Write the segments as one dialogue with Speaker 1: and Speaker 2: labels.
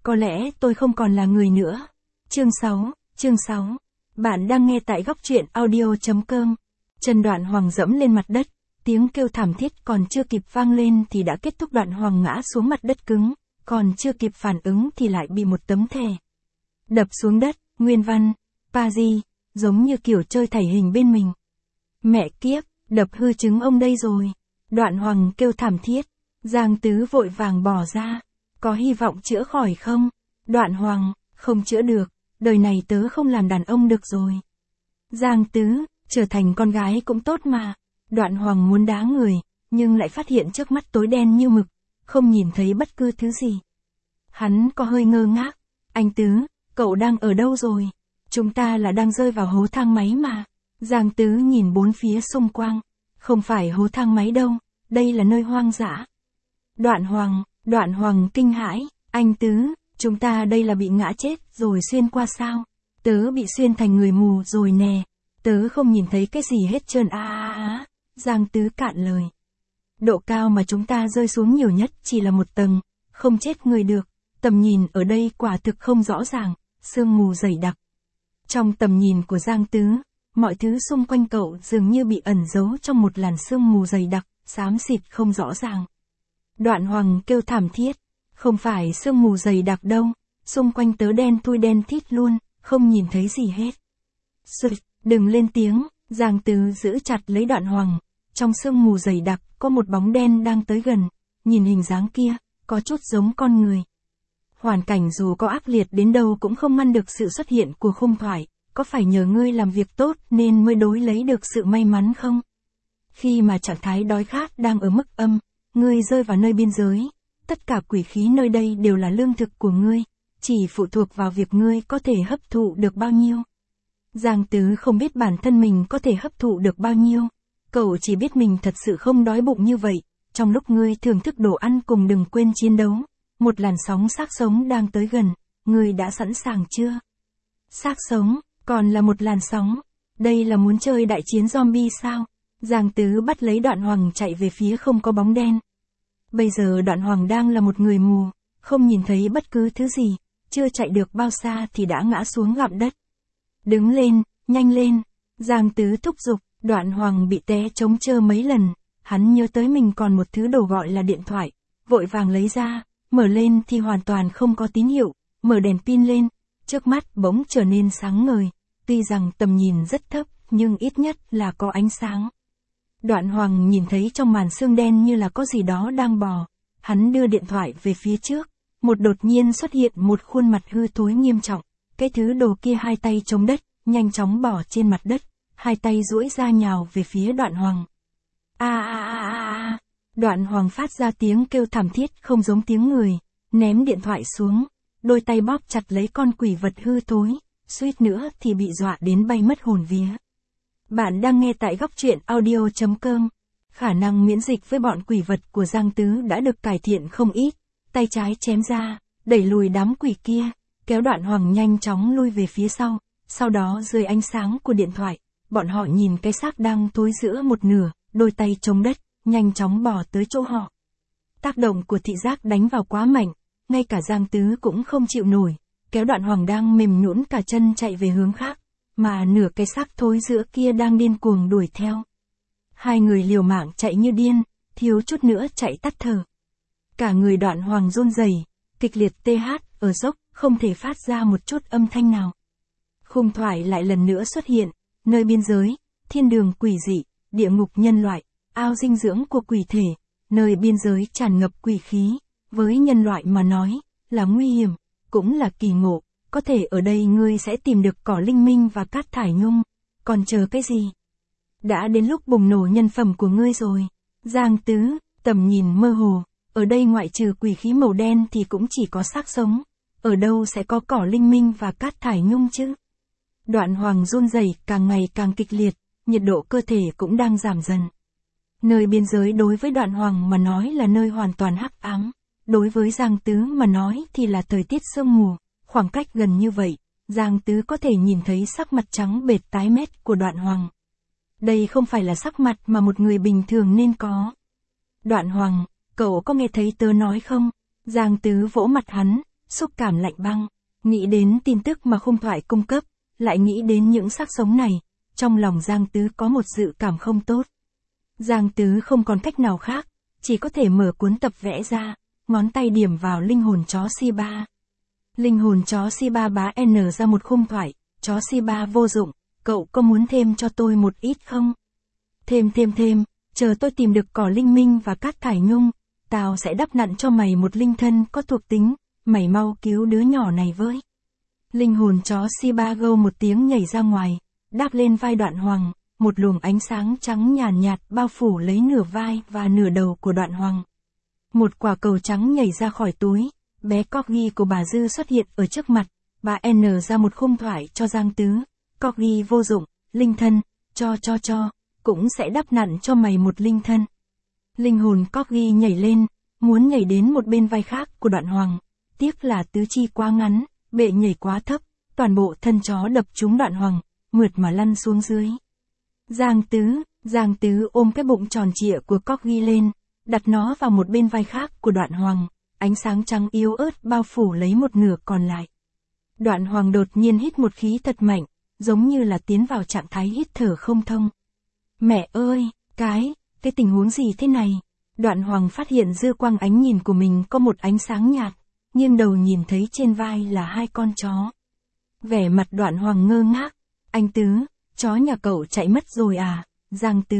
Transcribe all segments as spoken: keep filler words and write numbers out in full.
Speaker 1: Có lẽ tôi không còn là người nữa. Chương sáu, chương sáu. Bạn đang nghe tại góc truyện audio.com. Chân Đoạn Hoàng dẫm lên mặt đất, tiếng kêu thảm thiết còn chưa kịp vang lên thì đã kết thúc. Đoạn Hoàng ngã xuống mặt đất cứng, còn chưa kịp phản ứng thì lại bị một tấm thẻ đập xuống đất, nguyên văn, Paris, giống như kiểu chơi thảy hình bên mình. Mẹ kiếp, đập hư trứng ông đây rồi. Đoạn Hoàng kêu thảm thiết, Giang Tứ vội vàng bỏ ra. Có hy vọng chữa khỏi không? Đoạn Hoàng, không chữa được, đời này tớ không làm đàn ông được rồi. Giang Tứ, trở thành con gái cũng tốt mà. Đoạn Hoàng muốn đá người, nhưng lại phát hiện trước mắt tối đen như mực, không nhìn thấy bất cứ thứ gì. Hắn có hơi ngơ ngác. Anh Tứ, cậu đang ở đâu rồi? Chúng ta là đang rơi vào hố thang máy mà. Giang Tứ nhìn bốn phía xung quanh. Không phải hố thang máy đâu, đây là nơi hoang dã. Đoạn Hoàng, Đoạn Hoàng kinh hãi. Anh Tứ, chúng ta đây là bị ngã chết rồi xuyên qua sao? Tớ bị xuyên thành người mù rồi nè. Tớ không nhìn thấy cái gì hết trơn à à à. Giang Tứ cạn lời. Độ cao mà chúng ta rơi xuống nhiều nhất chỉ là một tầng, không chết người được. Tầm nhìn ở đây quả thực không rõ ràng, sương mù dày đặc. Trong tầm nhìn của Giang Tứ, mọi thứ xung quanh cậu dường như bị ẩn giấu trong một làn sương mù dày đặc, xám xịt không rõ ràng. Đoạn Hoàng kêu thảm thiết, không phải sương mù dày đặc đâu, xung quanh tớ đen thui đen thít luôn, không nhìn thấy gì hết. Sụt, đừng lên tiếng. Giang Tứ giữ chặt lấy Đoạn Hoàng. Trong sương mù dày đặc có một bóng đen đang tới gần, nhìn hình dáng kia, có chút giống con người. Hoàn cảnh dù có ác liệt đến đâu cũng không ngăn được sự xuất hiện của khung thoại. Có phải nhờ ngươi làm việc tốt nên mới đối lấy được sự may mắn không? Khi mà trạng thái đói khát đang ở mức âm, ngươi rơi vào nơi biên giới, tất cả quỷ khí nơi đây đều là lương thực của ngươi, chỉ phụ thuộc vào việc ngươi có thể hấp thụ được bao nhiêu. Giang Tứ không biết bản thân mình có thể hấp thụ được bao nhiêu, cậu chỉ biết mình thật sự không đói bụng như vậy. Trong lúc ngươi thưởng thức đồ ăn cùng đừng quên chiến đấu, một làn sóng xác sống đang tới gần, ngươi đã sẵn sàng chưa? Xác sống, còn là một làn sóng, đây là muốn chơi đại chiến zombie sao? Giang Tứ bắt lấy Đoạn Hoàng chạy về phía không có bóng đen. Bây giờ Đoạn Hoàng đang là một người mù, không nhìn thấy bất cứ thứ gì, chưa chạy được bao xa thì đã ngã xuống gặm đất. Đứng lên, nhanh lên, Giang Tứ thúc giục. Đoạn Hoàng bị té trống trơ mấy lần, hắn nhớ tới mình còn một thứ đồ gọi là điện thoại, vội vàng lấy ra, mở lên thì hoàn toàn không có tín hiệu, mở đèn pin lên, trước mắt bỗng trở nên sáng ngời, tuy rằng tầm nhìn rất thấp, nhưng ít nhất là có ánh sáng. Đoạn Hoàng nhìn thấy trong màn sương đen như là có gì đó đang bò, hắn đưa điện thoại về phía trước, một đột nhiên xuất hiện một khuôn mặt hư thối nghiêm trọng, cái thứ đồ kia hai tay chống đất, nhanh chóng bò trên mặt đất. Hai tay duỗi ra nhào về phía Đoạn Hoàng. A a a a a. Đoạn Hoàng phát ra tiếng kêu thảm thiết không giống tiếng người, ném điện thoại xuống, đôi tay bóp chặt lấy con quỷ vật hư thối, suýt nữa thì bị dọa đến bay mất hồn vía. Bạn đang nghe tại góc truyện audio.com. Khả năng miễn dịch với bọn quỷ vật của Giang Tứ đã được cải thiện không ít, tay trái chém ra, đẩy lùi đám quỷ kia, kéo Đoạn Hoàng nhanh chóng lui về phía sau, sau đó dưới ánh sáng của điện thoại. Bọn họ nhìn cái xác đang thối giữa một nửa, đôi tay chống đất, nhanh chóng bò tới chỗ họ. Tác động của thị giác đánh vào quá mạnh, ngay cả Giang Tứ cũng không chịu nổi, kéo Đoạn Hoàng đang mềm nhũn cả chân chạy về hướng khác, mà nửa cái xác thối giữa kia đang điên cuồng đuổi theo. Hai người liều mạng chạy như điên, thiếu chút nữa chạy tắt thở. Cả người Đoạn Hoàng run rẩy, kịch liệt tê hát, ở dốc, không thể phát ra một chút âm thanh nào. Khung thoại lại lần nữa xuất hiện. Nơi biên giới, thiên đường quỷ dị, địa ngục nhân loại, ao dinh dưỡng của quỷ thể, nơi biên giới tràn ngập quỷ khí, với nhân loại mà nói, là nguy hiểm, cũng là kỳ ngộ, có thể ở đây ngươi sẽ tìm được cỏ linh minh và cát thải nhung, còn chờ cái gì? Đã đến lúc bùng nổ nhân phẩm của ngươi rồi. Giang Tứ, tầm nhìn mơ hồ, ở đây ngoại trừ quỷ khí màu đen thì cũng chỉ có xác sống, ở đâu sẽ có cỏ linh minh và cát thải nhung chứ? Đoạn Hoàng run rẩy càng ngày càng kịch liệt, nhiệt độ cơ thể cũng đang giảm dần. Nơi biên giới đối với Đoạn Hoàng mà nói là nơi hoàn toàn hắc ám, đối với Giang Tứ mà nói thì là thời tiết sương mù, khoảng cách gần như vậy, Giang Tứ có thể nhìn thấy sắc mặt trắng bệch tái mét của Đoạn Hoàng. Đây không phải là sắc mặt mà một người bình thường nên có. Đoạn Hoàng, cậu có nghe thấy tớ nói không? Giang Tứ vỗ mặt hắn, xúc cảm lạnh băng, nghĩ đến tin tức mà khung thoại cung cấp, lại nghĩ đến những xác sống này, trong lòng Giang Tứ có một dự cảm không tốt. Giang Tứ không còn cách nào khác, chỉ có thể mở cuốn tập vẽ ra, ngón tay điểm vào linh hồn chó Shiba. Linh hồn chó Shiba bá N ra một khung thoại, chó Shiba vô dụng, cậu có muốn thêm cho tôi một ít không? Thêm thêm thêm, chờ tôi tìm được cỏ linh minh và cát thải nhung, tao sẽ đắp nặn cho mày một linh thân có thuộc tính, mày mau cứu đứa nhỏ này với. Linh hồn chó Shiba gâu một tiếng nhảy ra ngoài, đáp lên vai Đoạn Hoàng, một luồng ánh sáng trắng nhàn nhạt, nhạt bao phủ lấy nửa vai và nửa đầu của Đoạn Hoàng. Một quả cầu trắng nhảy ra khỏi túi, bé Corgi của bà Dư xuất hiện ở trước mặt, bà N ra một khung thoại cho Giang Tứ, Corgi vô dụng, linh thân, cho cho cho, cũng sẽ đắp nặn cho mày một linh thân. Linh hồn Corgi nhảy lên, muốn nhảy đến một bên vai khác của Đoạn Hoàng, tiếc là tứ chi quá ngắn, bệ nhảy quá thấp, toàn bộ thân chó đập trúng Đoạn Hoàng, mượt mà lăn xuống dưới. Giang Tứ, Giang Tứ ôm cái bụng tròn trịa của Corgi lên, đặt nó vào một bên vai khác của Đoạn Hoàng, ánh sáng trắng yếu ớt bao phủ lấy một nửa còn lại. Đoạn Hoàng đột nhiên hít một khí thật mạnh, giống như là tiến vào trạng thái hít thở không thông. Mẹ ơi, cái, cái tình huống gì thế này? Đoạn Hoàng phát hiện dư quang ánh nhìn của mình có một ánh sáng nhạt, nghiêng đầu nhìn thấy trên vai là hai con chó. Vẻ mặt Đoạn Hoàng ngơ ngác, anh Tứ, chó nhà cậu chạy mất rồi à? Giang Tứ,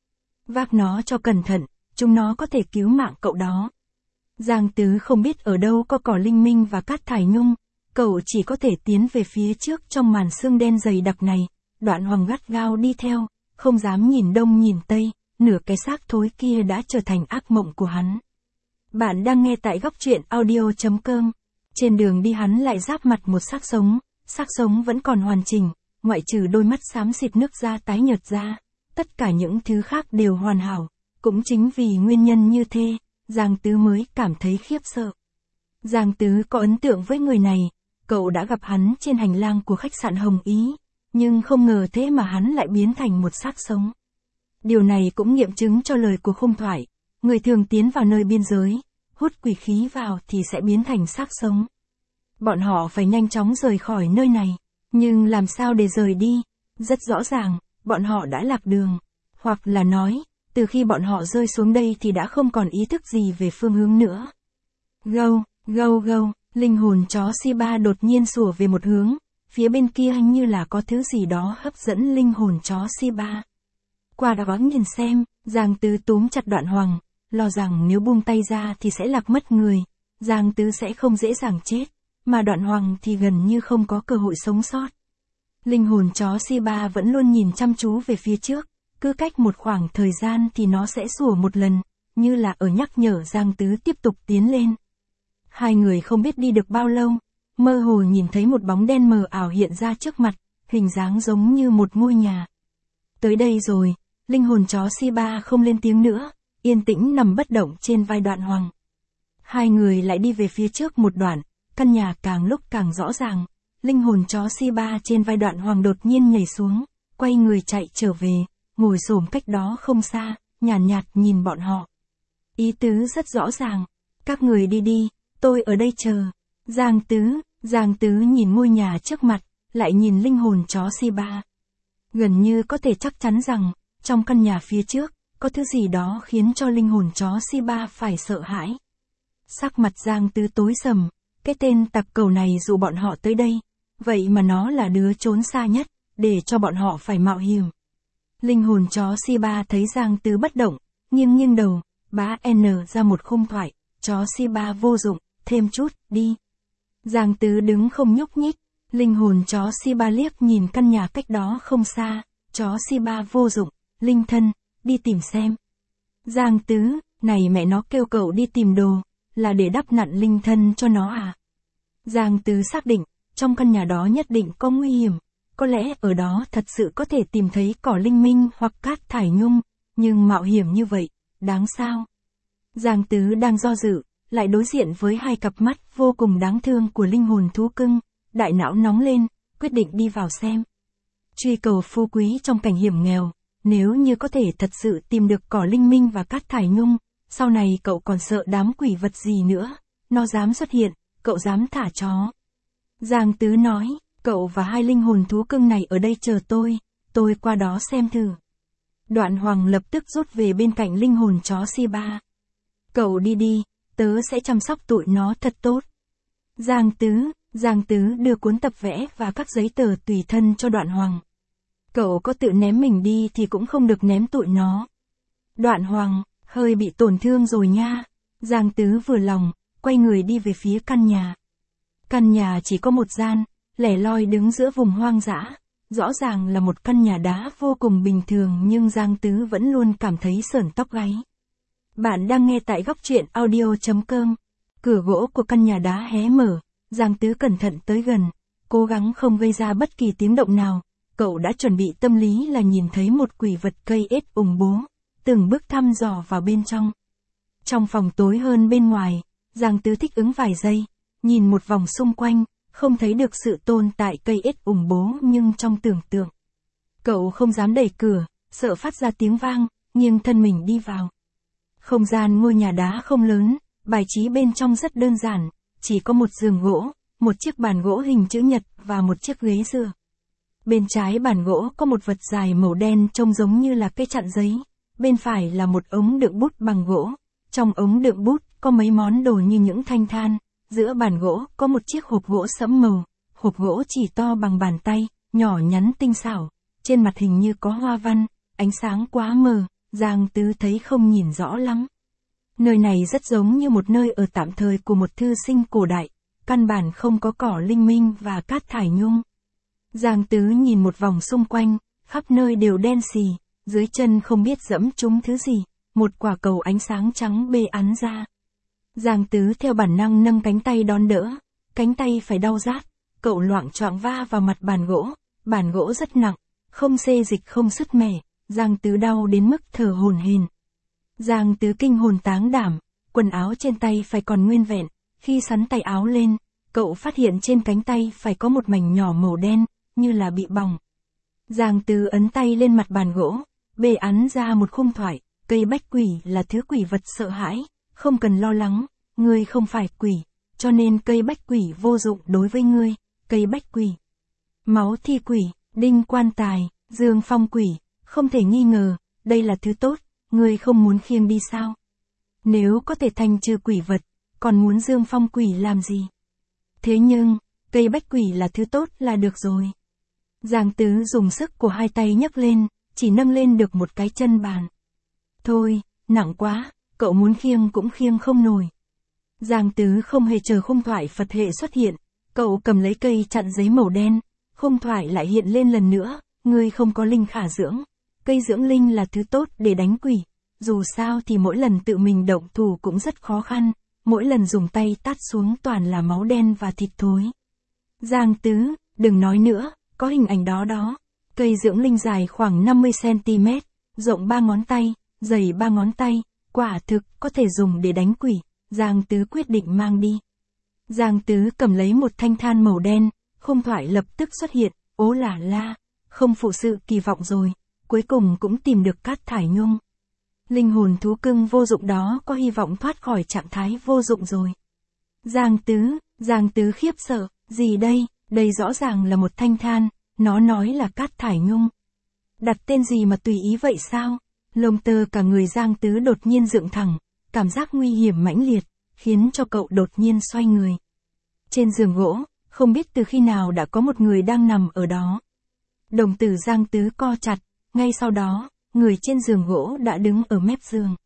Speaker 1: vác nó cho cẩn thận, chúng nó có thể cứu mạng cậu đó. Giang Tứ không biết ở đâu có cỏ linh minh và cát thải nhung, cậu chỉ có thể tiến về phía trước trong màn sương đen dày đặc này. Đoạn Hoàng gắt gao đi theo, không dám nhìn đông nhìn tây, nửa cái xác thối kia đã trở thành ác mộng của hắn. Bạn đang nghe tại góc truyện audio chấm com. Trên đường đi hắn lại giáp mặt một xác sống, xác sống vẫn còn hoàn chỉnh, ngoại trừ đôi mắt xám xịt nước da tái nhợt ra, tất cả những thứ khác đều hoàn hảo, cũng chính vì nguyên nhân như thế, Giang Tứ mới cảm thấy khiếp sợ. Giang Tứ có ấn tượng với người này, cậu đã gặp hắn trên hành lang của khách sạn Hồng Ý, nhưng không ngờ thế mà hắn lại biến thành một xác sống. Điều này cũng nghiệm chứng cho lời của khung thoại, người thường tiến vào nơi biên giới, hút quỷ khí vào thì sẽ biến thành xác sống. Bọn họ phải nhanh chóng rời khỏi nơi này, nhưng làm sao để rời đi? Rất rõ ràng, bọn họ đã lạc đường, hoặc là nói, từ khi bọn họ rơi xuống đây thì đã không còn ý thức gì về phương hướng nữa. Gâu, gâu gâu, linh hồn chó Shiba đột nhiên sủa về một hướng, phía bên kia như là có thứ gì đó hấp dẫn linh hồn chó Shiba. Qua đó nhìn xem, Giang Tứ túm chặt Đoạn Hoàng, lo rằng nếu buông tay ra thì sẽ lạc mất người, Giang Tứ sẽ không dễ dàng chết, mà Đoạn Hoàng thì gần như không có cơ hội sống sót. Linh hồn chó Shiba vẫn luôn nhìn chăm chú về phía trước, cứ cách một khoảng thời gian thì nó sẽ sủa một lần, như là ở nhắc nhở Giang Tứ tiếp tục tiến lên. Hai người không biết đi được bao lâu, mơ hồ nhìn thấy một bóng đen mờ ảo hiện ra trước mặt, hình dáng giống như một ngôi nhà. Tới đây rồi, linh hồn chó Shiba không lên tiếng nữa, yên tĩnh nằm bất động trên vai Đoạn Hoàng. Hai người lại đi về phía trước một đoạn, căn nhà càng lúc càng rõ ràng, linh hồn chó Shiba trên vai Đoạn Hoàng đột nhiên nhảy xuống, quay người chạy trở về, ngồi xổm cách đó không xa, nhàn nhạt, nhạt nhìn bọn họ. Ý tứ rất rõ ràng, các người đi đi, tôi ở đây chờ. Giang Tứ, Giang Tứ nhìn ngôi nhà trước mặt, lại nhìn linh hồn chó Shiba. Gần như có thể chắc chắn rằng, trong căn nhà phía trước, có thứ gì đó khiến cho linh hồn chó Shiba phải sợ hãi. Sắc mặt Giang Tứ tối sầm, cái tên tặc cẩu này dụ bọn họ tới đây, vậy mà nó là đứa trốn xa nhất, để cho bọn họ phải mạo hiểm. Linh hồn chó Shiba thấy Giang Tứ bất động, nghiêng nghiêng đầu, bá N ra một khung thoại, chó Shiba vô dụng, thêm chút, đi. Giang Tứ đứng không nhúc nhích, linh hồn chó Shiba liếc nhìn căn nhà cách đó không xa, chó Shiba vô dụng, linh thân, đi tìm xem. Giang Tứ, này mẹ nó kêu cậu đi tìm đồ, là để đắp nặn linh thân cho nó à? Giang Tứ xác định, trong căn nhà đó nhất định có nguy hiểm, có lẽ ở đó thật sự có thể tìm thấy cỏ linh minh hoặc cát thải nhung, nhưng mạo hiểm như vậy, đáng sao? Giang Tứ đang do dự, lại đối diện với hai cặp mắt vô cùng đáng thương của linh hồn thú cưng, đại não nóng lên, quyết định đi vào xem. Truy cầu phú quý trong cảnh hiểm nghèo, nếu như có thể thật sự tìm được cỏ linh minh và cát thải nhung, sau này cậu còn sợ đám quỷ vật gì nữa, nó dám xuất hiện, cậu dám thả chó. Giang Tứ nói, cậu và hai linh hồn thú cưng này ở đây chờ tôi, tôi qua đó xem thử. Đoạn Hoàng lập tức rút về bên cạnh linh hồn chó Shiba. Cậu đi đi, tớ sẽ chăm sóc tụi nó thật tốt. Giang Tứ, Giang Tứ đưa cuốn tập vẽ và các giấy tờ tùy thân cho Đoạn Hoàng. Cậu có tự ném mình đi thì cũng không được ném tụi nó. Đoạn Hoàng, hơi bị tổn thương rồi nha. Giang Tứ vừa lòng, quay người đi về phía căn nhà. Căn nhà chỉ có một gian, lẻ loi đứng giữa vùng hoang dã. Rõ ràng là một căn nhà đá vô cùng bình thường nhưng Giang Tứ vẫn luôn cảm thấy sởn tóc gáy. Bạn đang nghe tại góc truyện audio chấm com. Cửa gỗ của căn nhà đá hé mở, Giang Tứ cẩn thận tới gần, cố gắng không gây ra bất kỳ tiếng động nào. Cậu đã chuẩn bị tâm lý là nhìn thấy một quỷ vật cây ết ủng bố, từng bước thăm dò vào bên trong. Trong phòng tối hơn bên ngoài, Giang Tứ thích ứng vài giây, nhìn một vòng xung quanh, không thấy được sự tồn tại cây ết ủng bố nhưng trong tưởng tượng. Cậu không dám đẩy cửa, sợ phát ra tiếng vang, nghiêng thân mình đi vào. Không gian ngôi nhà đá không lớn, bài trí bên trong rất đơn giản, chỉ có một giường gỗ, một chiếc bàn gỗ hình chữ nhật và một chiếc ghế dựa. Bên trái bàn gỗ có một vật dài màu đen trông giống như là cây chặn giấy, bên phải là một ống đựng bút bằng gỗ, trong ống đựng bút có mấy món đồ như những thanh than, giữa bàn gỗ có một chiếc hộp gỗ sẫm màu, hộp gỗ chỉ to bằng bàn tay, nhỏ nhắn tinh xảo, trên mặt hình như có hoa văn, ánh sáng quá mờ, Giang Tứ thấy không nhìn rõ lắm. Nơi này rất giống như một nơi ở tạm thời của một thư sinh cổ đại, căn bản không có cỏ linh minh và cát thải nhung. Giang Tứ nhìn một vòng xung quanh, khắp nơi đều đen xì, dưới chân không biết dẫm trúng thứ gì, một quả cầu ánh sáng trắng bê ắn ra. Giang Tứ theo bản năng nâng cánh tay đón đỡ, cánh tay phải đau rát, cậu loạng choạng va vào mặt bàn gỗ, bàn gỗ rất nặng, không xê dịch không sứt mẻ, Giang Tứ đau đến mức thở hổn hển. Giang Tứ kinh hồn táng đảm, quần áo trên tay phải còn nguyên vẹn, khi sắn tay áo lên, cậu phát hiện trên cánh tay phải có một mảnh nhỏ màu đen, như là bị bỏng. Giang Tứ ấn tay lên mặt bàn gỗ, bê ắn ra một khung thoại, cây bách quỷ là thứ quỷ vật sợ hãi, không cần lo lắng, ngươi không phải quỷ, cho nên cây bách quỷ vô dụng đối với ngươi, cây bách quỷ. Máu thi quỷ, đinh quan tài, dương phong quỷ, không thể nghi ngờ, đây là thứ tốt, ngươi không muốn khiêng đi sao? Nếu có thể thanh trừ quỷ vật, còn muốn dương phong quỷ làm gì? Thế nhưng, cây bách quỷ là thứ tốt là được rồi. Giang Tứ dùng sức của hai tay nhấc lên, chỉ nâng lên được một cái chân bàn. Thôi, nặng quá, cậu muốn khiêng cũng khiêng không nổi. Giang Tứ không hề chờ khung thoại Phật hệ xuất hiện, cậu cầm lấy cây chặn giấy màu đen, khung thoại lại hiện lên lần nữa, ngươi không có linh khả dưỡng. Cây dưỡng linh là thứ tốt để đánh quỷ, dù sao thì mỗi lần tự mình động thủ cũng rất khó khăn, mỗi lần dùng tay tát xuống toàn là máu đen và thịt thối. Giang Tứ, đừng nói nữa, có hình ảnh đó đó. Cây dưỡng linh dài khoảng năm mươi xăng ti mét, rộng ba ngón tay, dày ba ngón tay, quả thực có thể dùng để đánh quỷ, Giang Tứ quyết định mang đi. Giang Tứ cầm lấy một thanh than màu đen, khung thoại lập tức xuất hiện, ố là la, không phụ sự kỳ vọng rồi, cuối cùng cũng tìm được cát thải nhung. Linh hồn thú cưng vô dụng đó có hy vọng thoát khỏi trạng thái vô dụng rồi. Giang Tứ, Giang Tứ khiếp sợ, gì đây, đây rõ ràng là một thanh than, nó nói là cát thải nhung. Đặt tên gì mà tùy ý vậy sao? Lông tơ cả người Giang Tứ đột nhiên dựng thẳng, cảm giác nguy hiểm mãnh liệt, khiến cho cậu đột nhiên xoay người. Trên giường gỗ, không biết từ khi nào đã có một người đang nằm ở đó. Đồng tử Giang Tứ co chặt, ngay sau đó, người trên giường gỗ đã đứng ở mép giường.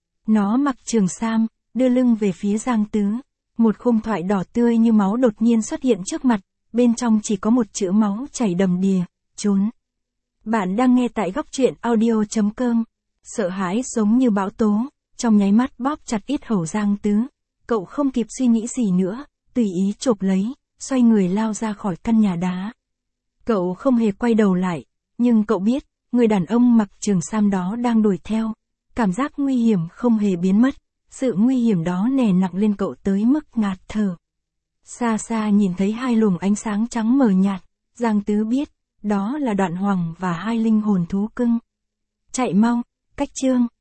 Speaker 1: Nó mặc trường sam, đưa lưng về phía Giang Tứ. Một khung thoại đỏ tươi như máu đột nhiên xuất hiện trước mặt, bên trong chỉ có một chữ máu chảy đầm đìa, trốn. Bạn đang nghe tại góc truyện audio chấm com. Sợ hãi giống như bão tố, trong nháy mắt bóp chặt yết hầu Giang Tứ. Cậu không kịp suy nghĩ gì nữa, tùy ý chộp lấy, xoay người lao ra khỏi căn nhà đá. Cậu không hề quay đầu lại, nhưng cậu biết, người đàn ông mặc trường sam đó đang đuổi theo. Cảm giác nguy hiểm không hề biến mất, sự nguy hiểm đó nè nặng lên cậu tới mức ngạt thở. Xa xa nhìn thấy hai luồng ánh sáng trắng mờ nhạt, Giang Tứ biết, đó là Đoạn Hoàng và hai linh hồn thú cưng. Chạy mau, cách chương.